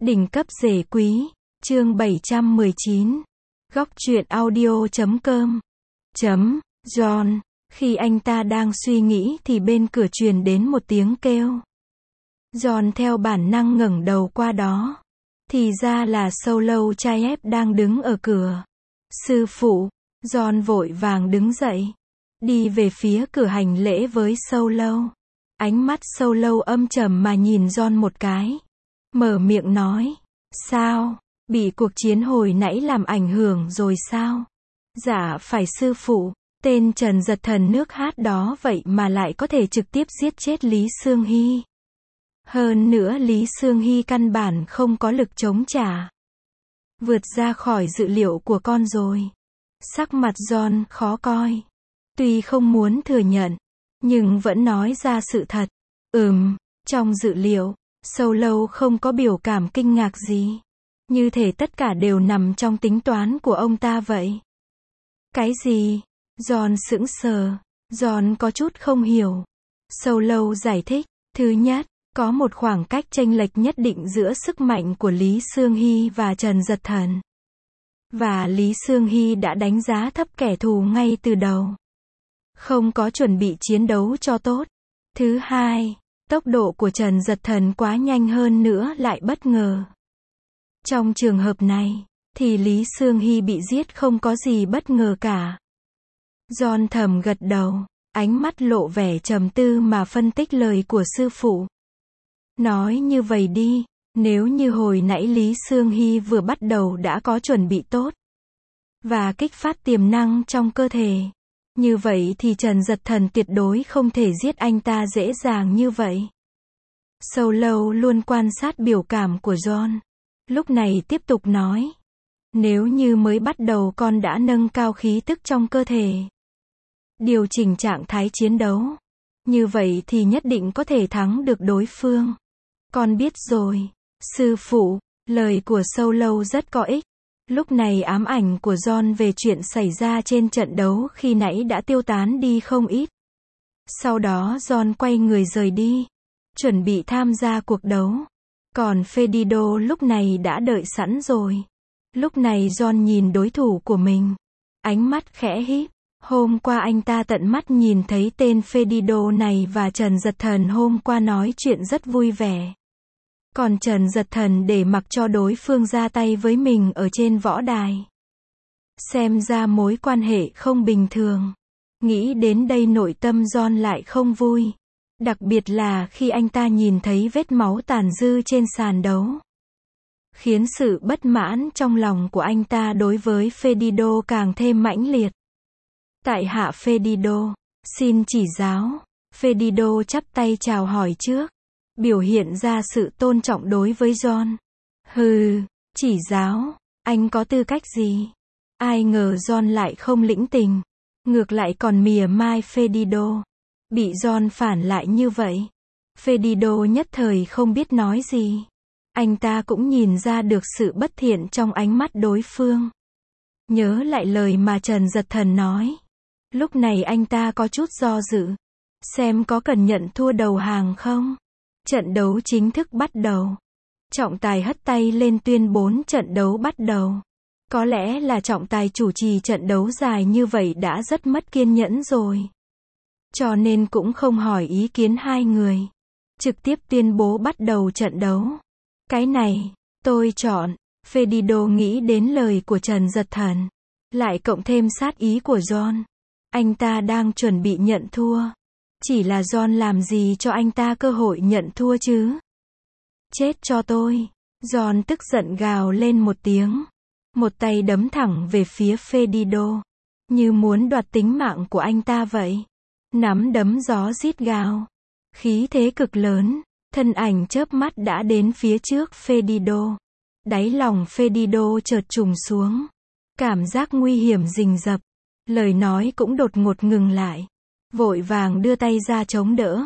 Đỉnh cấp rể quý, chương 719. Góc truyện audio.com. John, khi anh ta đang suy nghĩ thì bên cửa truyền đến một tiếng kêu. John theo bản năng ngẩng đầu qua đó. Thì ra là Solo trai ép đang đứng ở cửa. Sư phụ, John vội vàng đứng dậy. Đi về phía cửa hành lễ với Solo. Ánh mắt Solo âm trầm mà nhìn John một cái. Mở miệng nói. Sao? Bị cuộc chiến hồi nãy làm ảnh hưởng rồi sao? Dạ phải sư phụ. Tên Trần Giật Thần nước hát đó vậy mà lại có thể trực tiếp giết chết Lý Sương Hy. Hơn nữa Lý Sương Hy căn bản không có lực chống trả. Vượt ra khỏi dự liệu của con rồi. Sắc mặt John khó coi. Tuy không muốn thừa nhận, nhưng vẫn nói ra sự thật. Trong dự liệu, Solo không có biểu cảm kinh ngạc gì. Như thể tất cả đều nằm trong tính toán của ông ta vậy. Cái gì? John sững sờ. John có chút không hiểu. Solo giải thích. Thứ nhất, có một khoảng cách chênh lệch nhất định giữa sức mạnh của Lý Sương Hy và Trần Giật Thần. Và Lý Sương Hy đã đánh giá thấp kẻ thù ngay từ đầu. Không có chuẩn bị chiến đấu cho tốt. Thứ hai, tốc độ của Trần Giật Thần quá nhanh hơn nữa lại bất ngờ. Trong trường hợp này, thì Lý Sương Hy bị giết không có gì bất ngờ cả. John thầm gật đầu, ánh mắt lộ vẻ trầm tư mà phân tích lời của sư phụ. Nói như vậy đi, nếu như hồi nãy Lý Sương Hy vừa bắt đầu đã có chuẩn bị tốt và kích phát tiềm năng trong cơ thể, như vậy thì Trần Giật Thần tuyệt đối không thể giết anh ta dễ dàng như vậy. Solo luôn quan sát biểu cảm của John. Lúc này tiếp tục nói. Nếu như mới bắt đầu con đã nâng cao khí tức trong cơ thể, điều chỉnh trạng thái chiến đấu, như vậy thì nhất định có thể thắng được đối phương. Con biết rồi, sư phụ. Lời của Solo rất có ích. Lúc này ám ảnh của John về chuyện xảy ra trên trận đấu khi nãy đã tiêu tán đi không ít. Sau đó John quay người rời đi, chuẩn bị tham gia cuộc đấu. Còn Fedido lúc này đã đợi sẵn rồi. Lúc này John nhìn đối thủ của mình, ánh mắt khẽ híp. Hôm qua anh ta tận mắt nhìn thấy tên Fedido này và Trần Giật Thần hôm qua nói chuyện rất vui vẻ. Còn Trần Giật Thần để mặc cho đối phương ra tay với mình ở trên võ đài. Xem ra mối quan hệ không bình thường. Nghĩ đến đây nội tâm John lại không vui. Đặc biệt là khi anh ta nhìn thấy vết máu tàn dư trên sàn đấu. Khiến sự bất mãn trong lòng của anh ta đối với Fedido càng thêm mãnh liệt. Tại hạ Fedido, xin chỉ giáo. Fedido chắp tay chào hỏi trước, biểu hiện ra sự tôn trọng đối với John. Hừ, chỉ giáo, anh có tư cách gì? Ai ngờ John lại không lĩnh tình, ngược lại còn mỉa mai Fedido. Bị John phản lại như vậy, Fedido nhất thời không biết nói gì. Anh ta cũng nhìn ra được sự bất thiện trong ánh mắt đối phương. Nhớ lại lời mà Trần Giật Thần nói. Lúc này anh ta có chút do dự. Xem có cần nhận thua đầu hàng không? Trận đấu chính thức bắt đầu. Trọng tài hất tay lên tuyên bố trận đấu bắt đầu. Có lẽ là trọng tài chủ trì trận đấu dài như vậy đã rất mất kiên nhẫn rồi. Cho nên cũng không hỏi ý kiến hai người. Trực tiếp tuyên bố bắt đầu trận đấu. Cái này, tôi chọn. Fedido nghĩ đến lời của Trần Giật Thần. Lại cộng thêm sát ý của John. Anh ta đang chuẩn bị nhận thua. Chỉ là John làm gì cho anh ta cơ hội nhận thua chứ? Chết cho tôi. John tức giận gào lên một tiếng. Một tay đấm thẳng về phía Fedido. Như muốn đoạt tính mạng của anh ta vậy. Nắm đấm gió rít gào. Khí thế cực lớn. Thân ảnh chớp mắt đã đến phía trước Fedido. Đáy lòng Fedido chợt trùng xuống. Cảm giác nguy hiểm rình rập. Lời nói cũng đột ngột ngừng lại. Vội vàng đưa tay ra chống đỡ.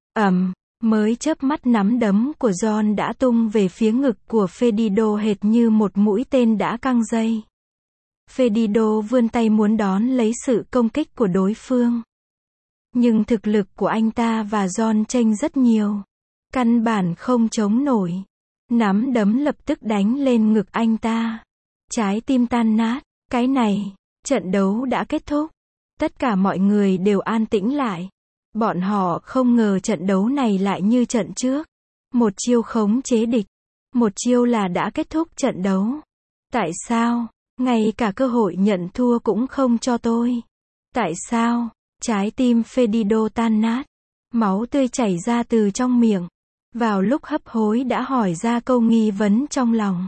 Mới chớp mắt nắm đấm của John đã tung về phía ngực của Fedido hệt như một mũi tên đã căng dây. Fedido vươn tay muốn đón lấy sự công kích của đối phương. Nhưng thực lực của anh ta và John chênh rất nhiều. Căn bản không chống nổi. Nắm đấm lập tức đánh lên ngực anh ta. Trái tim tan nát. Cái này, trận đấu đã kết thúc. Tất cả mọi người đều an tĩnh lại. Bọn họ không ngờ trận đấu này lại như trận trước. Một chiêu khống chế địch. Một chiêu là đã kết thúc trận đấu. Tại sao? Ngay cả cơ hội nhận thua cũng không cho tôi. Tại sao? Trái tim Fedido tan nát. Máu tươi chảy ra từ trong miệng. Vào lúc hấp hối đã hỏi ra câu nghi vấn trong lòng.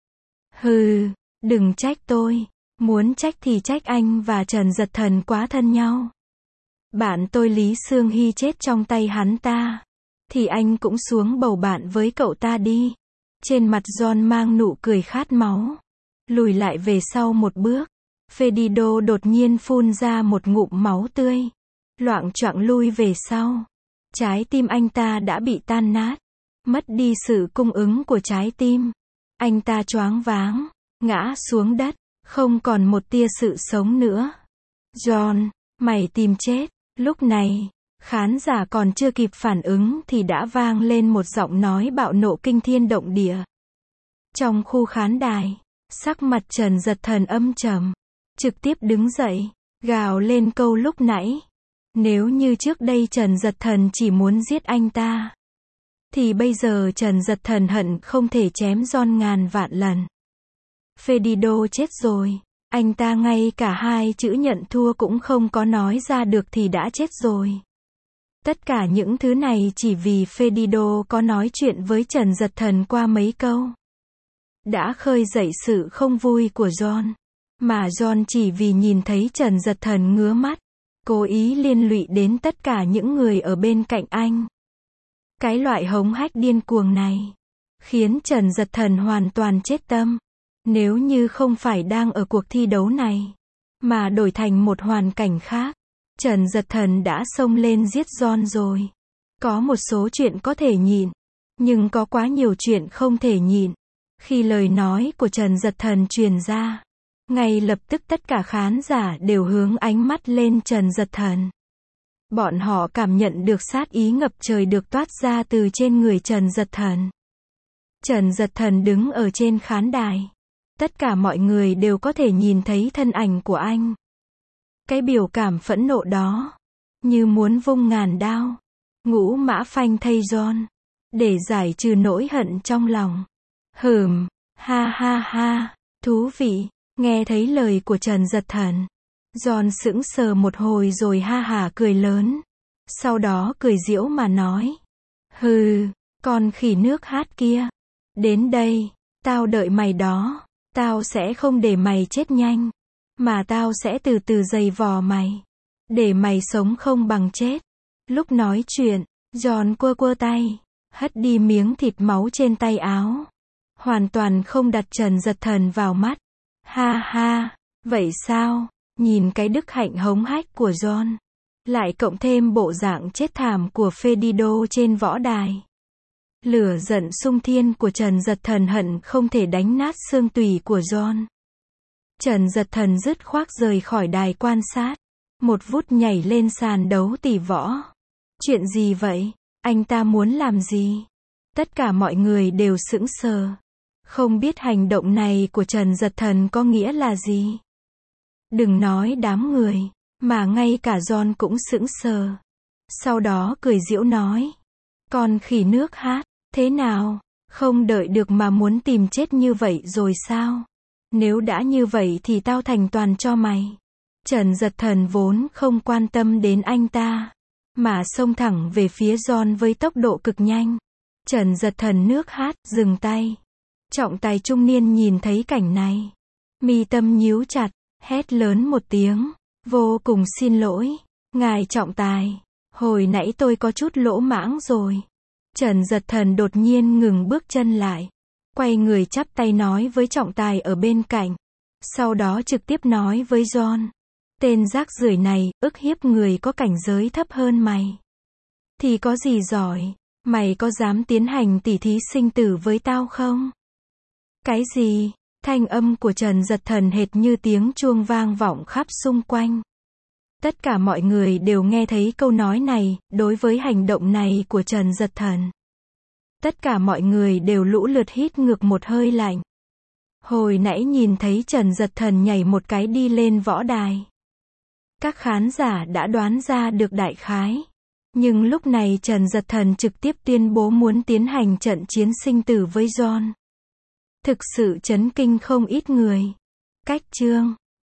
Hừ, đừng trách tôi. Muốn trách thì trách anh và Trần Giật Thần quá thân nhau. Bạn tôi Lý Sương Hy chết trong tay hắn ta. Thì anh cũng xuống bầu bạn với cậu ta đi. Trên mặt John mang nụ cười khát máu. Lùi lại về sau một bước. Fedido đột nhiên phun ra một ngụm máu tươi. Loạng choạng lui về sau. Trái tim anh ta đã bị tan nát. Mất đi sự cung ứng của trái tim. Anh ta choáng váng. Ngã xuống đất. Không còn một tia sự sống nữa. John, mày tìm chết. Lúc này, khán giả còn chưa kịp phản ứng thì đã vang lên một giọng nói bạo nộ kinh thiên động địa. Trong khu khán đài, sắc mặt Trần Giật Thần âm trầm. Trực tiếp đứng dậy, gào lên câu lúc nãy. Nếu như trước đây Trần Giật Thần chỉ muốn giết anh ta, thì bây giờ Trần Giật Thần hận không thể chém John ngàn vạn lần. Fedido chết rồi. Anh ta ngay cả hai chữ nhận thua cũng không có nói ra được thì đã chết rồi. Tất cả những thứ này chỉ vì Fedido có nói chuyện với Trần Giật Thần qua mấy câu. Đã khơi dậy sự không vui của John. Mà John chỉ vì nhìn thấy Trần Giật Thần ngứa mắt. Cố ý liên lụy đến tất cả những người ở bên cạnh anh. Cái loại hống hách điên cuồng này khiến Trần Giật Thần hoàn toàn chết tâm. Nếu như không phải đang ở cuộc thi đấu này, mà đổi thành một hoàn cảnh khác, Trần Giật Thần đã xông lên giết John rồi. Có một số chuyện có thể nhịn, nhưng có quá nhiều chuyện không thể nhịn. Khi lời nói của Trần Giật Thần truyền ra, ngay lập tức tất cả khán giả đều hướng ánh mắt lên Trần Giật Thần. Bọn họ cảm nhận được sát ý ngập trời được toát ra từ trên người Trần Giật Thần. Trần Giật Thần đứng ở trên khán đài. Tất cả mọi người đều có thể nhìn thấy thân ảnh của anh. Cái biểu cảm phẫn nộ đó, như muốn vung ngàn đao, ngũ mã phanh thây John, để giải trừ nỗi hận trong lòng. Ha ha ha, thú vị. Nghe thấy lời của Trần Giật Thần, John sững sờ một hồi rồi ha hả cười lớn. Sau đó cười giễu mà nói. Hừ, con khỉ nước hát kia. Đến đây, tao đợi mày đó. Tao sẽ không để mày chết nhanh, mà tao sẽ từ từ giày vò mày, để mày sống không bằng chết. Lúc nói chuyện, John quơ quơ tay, hất đi miếng thịt máu trên tay áo. Hoàn toàn không đặt Trần Giật Thần vào mắt. Ha ha, vậy sao? Nhìn cái đức hạnh hống hách của John, lại cộng thêm bộ dạng chết thảm của Fedido trên võ đài. Lửa giận sung thiên của Trần Giật Thần hận không thể đánh nát xương tủy của John. Trần Giật Thần dứt khoát rời khỏi đài quan sát. Một vút nhảy lên sàn đấu tỷ võ. Chuyện gì vậy? Anh ta muốn làm gì? Tất cả mọi người đều sững sờ. Không biết hành động này của Trần Giật Thần có nghĩa là gì. Đừng nói đám người, mà ngay cả John cũng sững sờ. Sau đó cười giễu nói. Con khỉ nước hát. Thế nào? Không đợi được mà muốn tìm chết như vậy rồi sao? Nếu đã như vậy thì tao thành toàn cho mày. Trần Giật Thần vốn không quan tâm đến anh ta, mà xông thẳng về phía John với tốc độ cực nhanh. Trần Giật Thần nước hát, dừng tay. Trọng tài trung niên nhìn thấy cảnh này. Mi tâm nhíu chặt, hét lớn một tiếng. Vô cùng xin lỗi. Ngài trọng tài, hồi nãy tôi có chút lỗ mãng rồi. Trần Giật Thần đột nhiên ngừng bước chân lại. Quay người chắp tay nói với trọng tài ở bên cạnh. Sau đó trực tiếp nói với John. Tên rác rưởi này, ức hiếp người có cảnh giới thấp hơn mày. Thì có gì giỏi, mày có dám tiến hành tỉ thí sinh tử với tao không? Cái gì? Thanh âm của Trần Giật Thần hệt như tiếng chuông vang vọng khắp xung quanh. Tất cả mọi người đều nghe thấy câu nói này, đối với hành động này của Trần Giật Thần. Tất cả mọi người đều lũ lượt hít ngược một hơi lạnh. Hồi nãy nhìn thấy Trần Giật Thần nhảy một cái đi lên võ đài. Các khán giả đã đoán ra được đại khái. Nhưng lúc này Trần Giật Thần trực tiếp tuyên bố muốn tiến hành trận chiến sinh tử với John. Thực sự chấn kinh không ít người. Cách chương